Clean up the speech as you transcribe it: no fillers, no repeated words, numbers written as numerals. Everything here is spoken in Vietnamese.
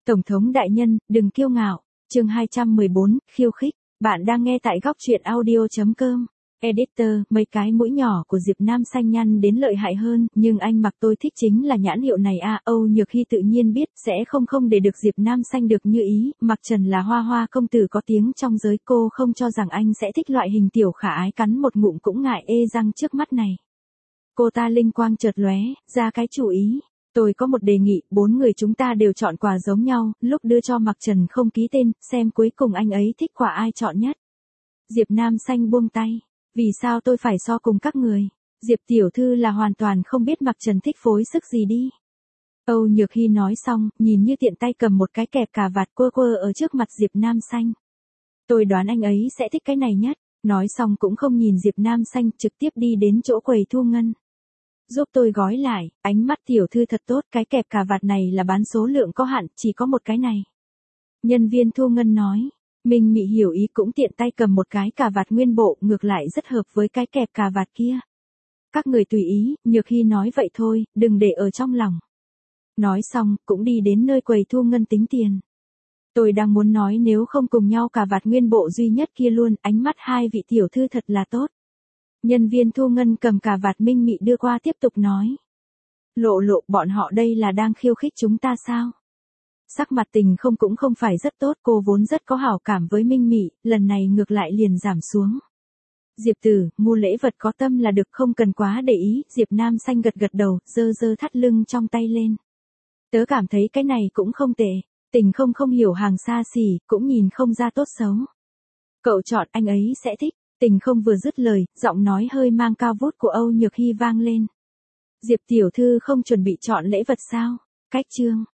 Tổng thống đại nhân, đừng kiêu ngạo. Chương 214, khiêu khích. Bạn đang nghe tại góc truyện audio.com. Editor, mấy cái mũi nhỏ của Diệp Nam xanh nhăn đến lợi hại hơn, nhưng anh mặc tôi thích chính là nhãn hiệu này à. Âu Nhược Hy tự nhiên biết sẽ không để được Diệp Nam xanh được như ý, Mặc Trần là hoa hoa công tử có tiếng trong giới, cô không cho rằng anh sẽ thích loại hình tiểu khả ái cắn một ngụm cũng ngại ê răng trước mắt này. Cô ta linh quang chợt lóe, ra cái chủ ý. Tôi có một đề nghị, 4 người chúng ta đều chọn quà giống nhau, lúc đưa cho Mặc Trần không ký tên, xem cuối cùng anh ấy thích quà ai chọn nhất. Diệp Nam xanh buông tay. Vì sao tôi phải so cùng các người? Diệp tiểu thư là hoàn toàn không biết Mặc Trần thích phối sức gì đi. Âu Nhược Hy nói xong, nhìn như tiện tay cầm một cái kẹp cà vạt quơ ở trước mặt Diệp Nam xanh. Tôi đoán anh ấy sẽ thích cái này nhất. Nói xong cũng không nhìn Diệp Nam xanh, trực tiếp đi đến chỗ quầy thu ngân. Giúp tôi gói lại, ánh mắt tiểu thư thật tốt, cái kẹp cà vạt này là bán số lượng có hạn, chỉ có một cái này. Nhân viên thu ngân nói. Minh Mị hiểu ý cũng tiện tay cầm một cái cà vạt nguyên bộ, ngược lại rất hợp với cái kẹp cà vạt kia. Các người tùy ý, Nhược Hy nói vậy thôi, đừng để ở trong lòng. Nói xong, cũng đi đến nơi quầy thu ngân tính tiền. Tôi đang muốn nói nếu không cùng nhau cà vạt nguyên bộ duy nhất kia luôn, ánh mắt hai vị tiểu thư thật là tốt. Nhân viên thu ngân cầm cà vạt Minh Mị đưa qua tiếp tục nói. Lộ, bọn họ đây là đang khiêu khích chúng ta sao? Sắc mặt Tình không cũng không phải rất tốt, cô vốn rất có hảo cảm với Minh Mị, lần này ngược lại liền giảm xuống. Diệp tử, mua lễ vật có tâm là được, không cần quá để ý. Diệp Nam xanh gật đầu, giơ thắt lưng trong tay lên. Tớ cảm thấy cái này cũng không tệ. Tình không hiểu hàng xa xỉ, cũng nhìn không ra tốt xấu. Cậu chọn anh ấy sẽ thích. Tình không vừa dứt lời, giọng nói hơi mang cao vút của Âu Nhược Hy vang lên. Diệp tiểu thư không chuẩn bị chọn lễ vật sao? Cách chương.